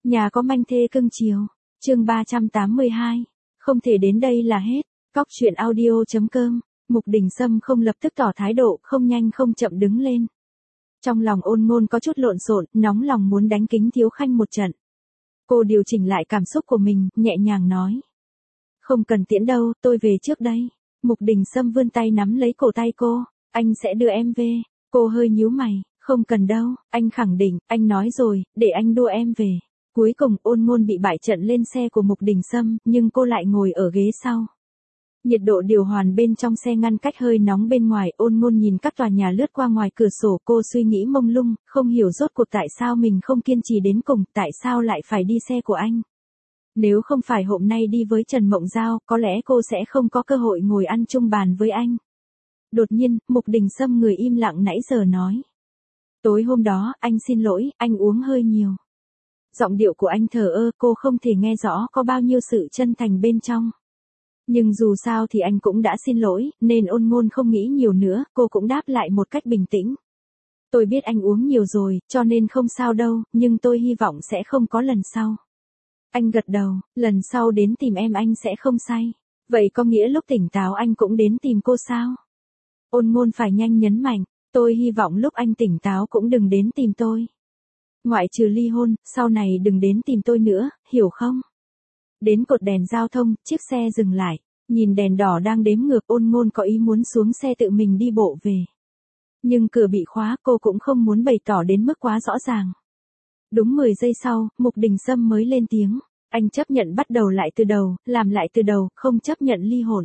Nhà có manh thê cưng chiều. Chương 382. Không thể đến đây là hết. Cóc truyện audio.com. Mục Đình Sâm không lập tức tỏ thái độ, không nhanh không chậm đứng lên. Trong lòng Ôn Ngôn có chút lộn xộn, nóng lòng muốn đánh Kính Thiếu Khanh một trận. Cô điều chỉnh lại cảm xúc của mình, nhẹ nhàng nói. Không cần tiễn đâu, tôi về trước đây. Mục Đình Sâm vươn tay nắm lấy cổ tay cô. Anh sẽ đưa em về. Cô hơi nhíu mày. Không cần đâu, anh khẳng định, anh nói rồi, để anh đưa em về. Cuối cùng Ôn Ngôn bị bại trận lên xe của Mục Đình Sâm, nhưng cô lại ngồi ở ghế sau. Nhiệt độ điều hòa bên trong xe ngăn cách hơi nóng bên ngoài. Ôn Ngôn nhìn các tòa nhà lướt qua ngoài cửa sổ, cô suy nghĩ mông lung, không hiểu rốt cuộc tại sao mình không kiên trì đến cùng, tại sao lại phải đi xe của anh. Nếu không phải hôm nay đi với Trần Mộng Giao, có lẽ cô sẽ không có cơ hội ngồi ăn chung bàn với anh. Đột nhiên, Mục Đình Sâm người im lặng nãy giờ nói. Tối hôm đó, anh xin lỗi, anh uống hơi nhiều. Giọng điệu của anh thờ ơ, cô không thể nghe rõ có bao nhiêu sự chân thành bên trong. Nhưng dù sao thì anh cũng đã xin lỗi, nên Ôn Ngôn không nghĩ nhiều nữa, cô cũng đáp lại một cách bình tĩnh. Tôi biết anh uống nhiều rồi, cho nên không sao đâu, nhưng tôi hy vọng sẽ không có lần sau. Anh gật đầu, lần sau đến tìm em anh sẽ không say. Vậy có nghĩa lúc tỉnh táo anh cũng đến tìm cô sao? Ôn Ngôn phải nhanh nhấn mạnh, tôi hy vọng lúc anh tỉnh táo cũng đừng đến tìm tôi. Ngoại trừ ly hôn, sau này đừng đến tìm tôi nữa, hiểu không? Đến cột đèn giao thông, chiếc xe dừng lại. Nhìn đèn đỏ đang đếm ngược, Ôn Ngôn có ý muốn xuống xe tự mình đi bộ về. Nhưng cửa bị khóa, cô cũng không muốn bày tỏ đến mức quá rõ ràng. Đúng 10 giây sau, Mục Đình Sâm mới lên tiếng. Anh chấp nhận bắt đầu lại từ đầu, làm lại từ đầu, không chấp nhận ly hôn.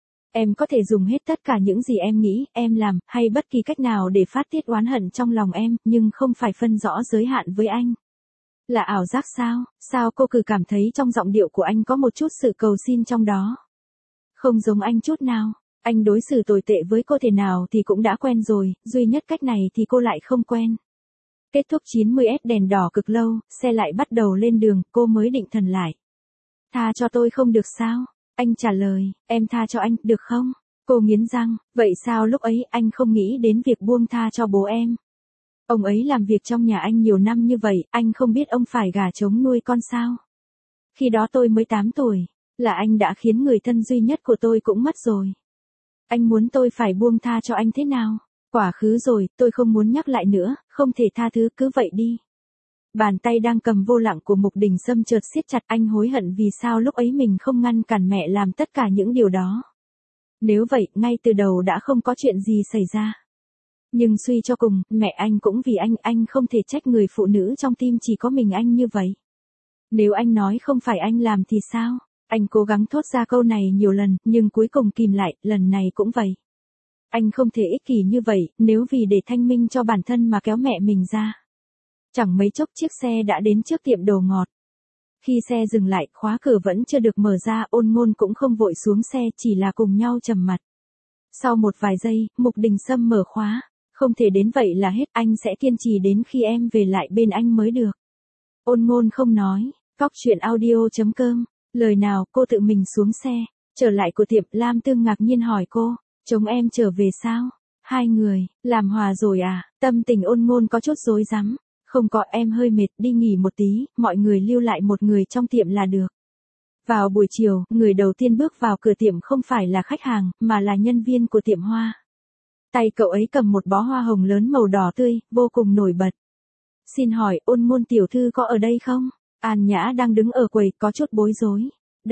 Em có thể dùng hết tất cả những gì em nghĩ, em làm, hay bất kỳ cách nào để phát tiết oán hận trong lòng em, nhưng không phải phân rõ giới hạn với anh. Là ảo giác sao? Sao cô cứ cảm thấy trong giọng điệu của anh có một chút sự cầu xin trong đó? Không giống anh chút nào. Anh đối xử tồi tệ với cô thế nào thì cũng đã quen rồi, duy nhất cách này thì cô lại không quen. Kết thúc 90S đèn đỏ cực lâu, xe lại bắt đầu lên đường, cô mới định thần lại. Tha cho tôi không được sao? Anh trả lời, em tha cho anh, được không? Cô nghiến răng, vậy sao lúc ấy anh không nghĩ đến việc buông tha cho bố em? Ông ấy làm việc trong nhà anh nhiều năm như vậy, anh không biết ông phải gà trống nuôi con sao? Khi đó tôi mới 8 tuổi, là anh đã khiến người thân duy nhất của tôi cũng mất rồi. Anh muốn tôi phải buông tha cho anh thế nào? Quá khứ rồi, tôi không muốn nhắc lại nữa, không thể tha thứ, cứ vậy đi. Bàn tay đang cầm vô lặng của Mục Đình Sâm chợt siết chặt, anh hối hận vì sao lúc ấy mình không ngăn cản mẹ làm tất cả những điều đó. Nếu vậy, ngay từ đầu đã không có chuyện gì xảy ra. Nhưng suy cho cùng, mẹ anh cũng vì anh không thể trách người phụ nữ trong tim chỉ có mình anh như vậy. Nếu anh nói không phải anh làm thì sao? Anh cố gắng thốt ra câu này nhiều lần, nhưng cuối cùng kìm lại, lần này cũng vậy. Anh không thể ích kỷ như vậy, nếu vì để thanh minh cho bản thân mà kéo mẹ mình ra. Chẳng mấy chốc chiếc xe đã đến trước tiệm đồ ngọt. Khi xe dừng lại, khóa cửa vẫn chưa được mở ra, Ôn Ngôn cũng không vội xuống xe, chỉ là cùng nhau trầm mặt. Sau một vài giây, Mục Đình Sâm mở khóa. Không thể đến vậy là hết, anh sẽ kiên trì đến khi em về lại bên anh mới được. Ôn Ngôn không nói. Cóc truyện audio.com. Lời nào, cô tự mình xuống xe. Trở lại của tiệm, Lam Tương ngạc nhiên hỏi cô. Chồng em trở về sao? Hai người, làm hòa rồi à? Tâm tình Ôn Ngôn có chút rối rắm. Không có, em hơi mệt, đi nghỉ một tí, mọi người lưu lại một người trong tiệm là được. Vào buổi chiều, người đầu tiên bước vào cửa tiệm không phải là khách hàng, mà là nhân viên của tiệm hoa. Tay cậu ấy cầm một bó hoa hồng lớn màu đỏ tươi, vô cùng nổi bật. Xin hỏi, Ôn Ngôn tiểu thư có ở đây không? An Nhã đang đứng ở quầy, có chút bối rối.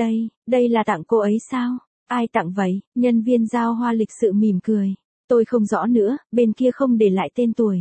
Đây là tặng cô ấy sao? Ai tặng vậy? Nhân viên giao hoa lịch sự mỉm cười. Tôi không rõ nữa, bên kia không để lại tên tuổi.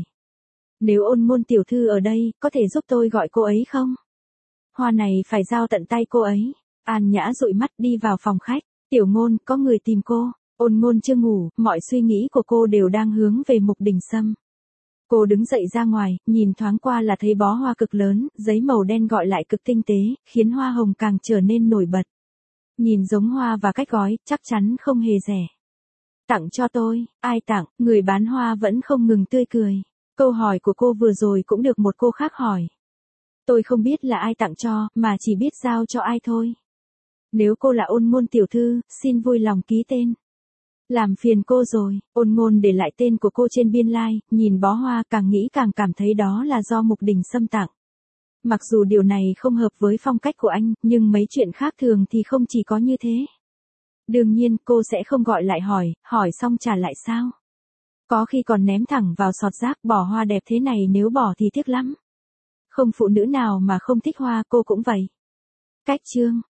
Nếu Ôn Ngôn tiểu thư ở đây, có thể giúp tôi gọi cô ấy không? Hoa này phải giao tận tay cô ấy. An Nhã dụi mắt đi vào phòng khách. Tiểu Ngôn, có người tìm cô. Ôn Ngôn chưa ngủ, mọi suy nghĩ của cô đều đang hướng về Mục Đình Sâm. Cô đứng dậy ra ngoài, nhìn thoáng qua là thấy bó hoa cực lớn, giấy màu đen gọi lại cực tinh tế, khiến hoa hồng càng trở nên nổi bật. Nhìn giống hoa và cách gói, chắc chắn không hề rẻ. Tặng cho tôi, ai tặng? Người bán hoa vẫn không ngừng tươi cười. Câu hỏi của cô vừa rồi cũng được một cô khác hỏi. Tôi không biết là ai tặng cho, mà chỉ biết giao cho ai thôi. Nếu cô là Ôn Ngôn tiểu thư, xin vui lòng ký tên. Làm phiền cô rồi. Ôn Ngôn để lại tên của cô trên biên lai, nhìn bó hoa càng nghĩ càng cảm thấy đó là do Mục Đình Sâm tặng. Mặc dù điều này không hợp với phong cách của anh, nhưng mấy chuyện khác thường thì không chỉ có như thế. Đương nhiên cô sẽ không gọi lại hỏi xong trả lại sao. Có khi còn ném thẳng vào sọt rác, bỏ hoa đẹp thế này nếu bỏ thì tiếc lắm. Không phụ nữ nào mà không thích hoa, cô cũng vậy. Cách chương